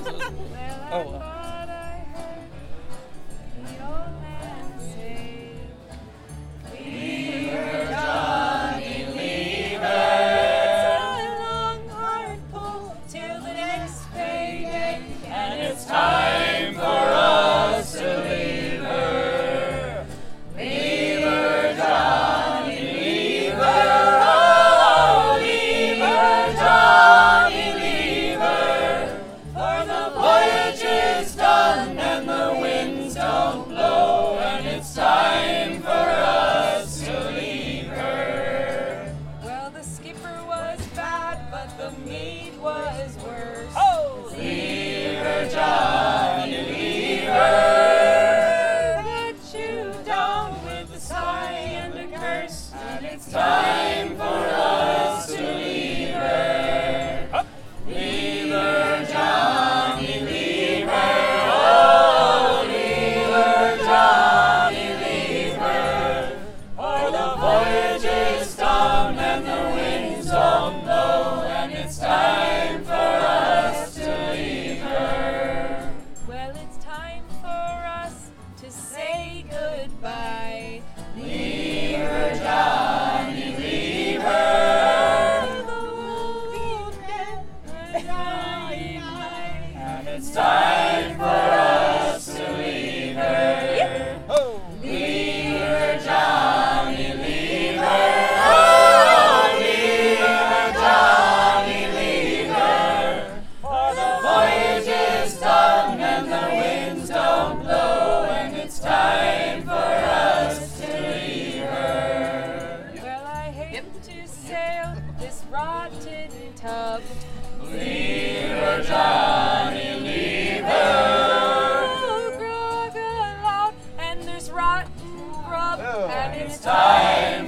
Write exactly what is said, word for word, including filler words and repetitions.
Oh, well. Time for us to leave her. Leave her, Johnny, leave her. Oh, leave her, Johnny, leave her. For the voyage is done and the winds don't blow, and it's time for us to leave her. Well, the skipper was bad, but the mate was worse. Oh, leave her, Johnny, leave her. Get you down with a sigh and a curse, And it's time for us to leave her. Up. Leave her, Johnny, leave her. Oh, leave her, Johnny, leave her. For the voyage is done and the winds don't blow, and it's time for us to leave her. Well, it's time for us to say goodbye. Leave her, Johnny, leave her. And it's time for us to leave her. Oh. Leave her, Johnny, leave her. Oh, leave her, Johnny, leave her. For the voyage is done and the winds don't blow, and it's time for us to leave her. Well, I hate to sail this rotten tub. Leave her, Johnny, leave her. Oh, grog aloud, and there's rotten grub, and And it's it's time